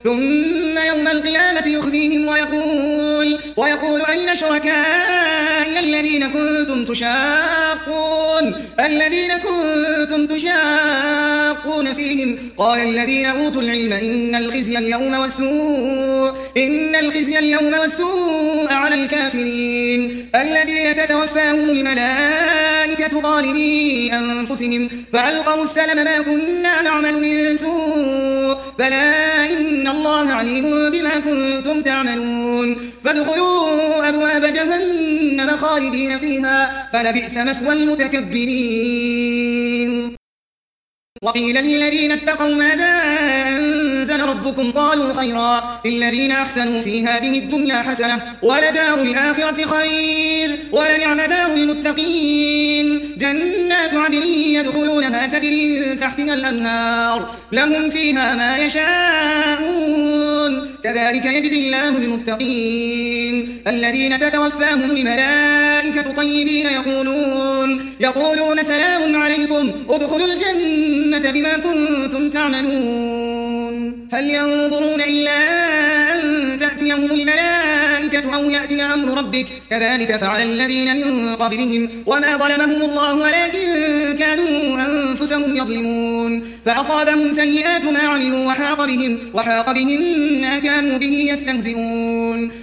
ثم يوم القيامة يخزيهم ويقول أين شركائي الذين كنتم تشاقون فيهم قال الذين أوتوا العلم إن الخزي اليوم والسوء على الكافرين الذين تتوفاهم الملائكة ظالمي أنفسهم فألقوا السلم ما كنا نعمل من سوء بلى إن الله عليم بما كنتم تعملون فادخلوا أبواب جهنم خالدين فيها فلبئس مثوى المتكبرين. وقيل للذين اتقوا ماذا أنزل ربكم قالوا خيرا للذين أحسنوا في هذه الدنيا حسنة ولدار الآخرة خير ولنعم دار المتقين جنات عدن يدخلونها تجري من تحتها الأنهار لهم فيها ما يشاءون كذلك يجزي الله المتقين الذين تتوفاهم الملائكة طيبين يقولون سلام عليكم ادخلوا الجنة بما كنتم تعملون هل ينظرون إلا أن تأتيهم الملائكة أو يأتي أمر ربك كذلك فعل الذين من قبلهم وما ظلمهم الله ولكن كانوا أنفسهم يظلمون فأصابهم سيئات ما عملوا وحاق بهم ما كانوا به يستهزئون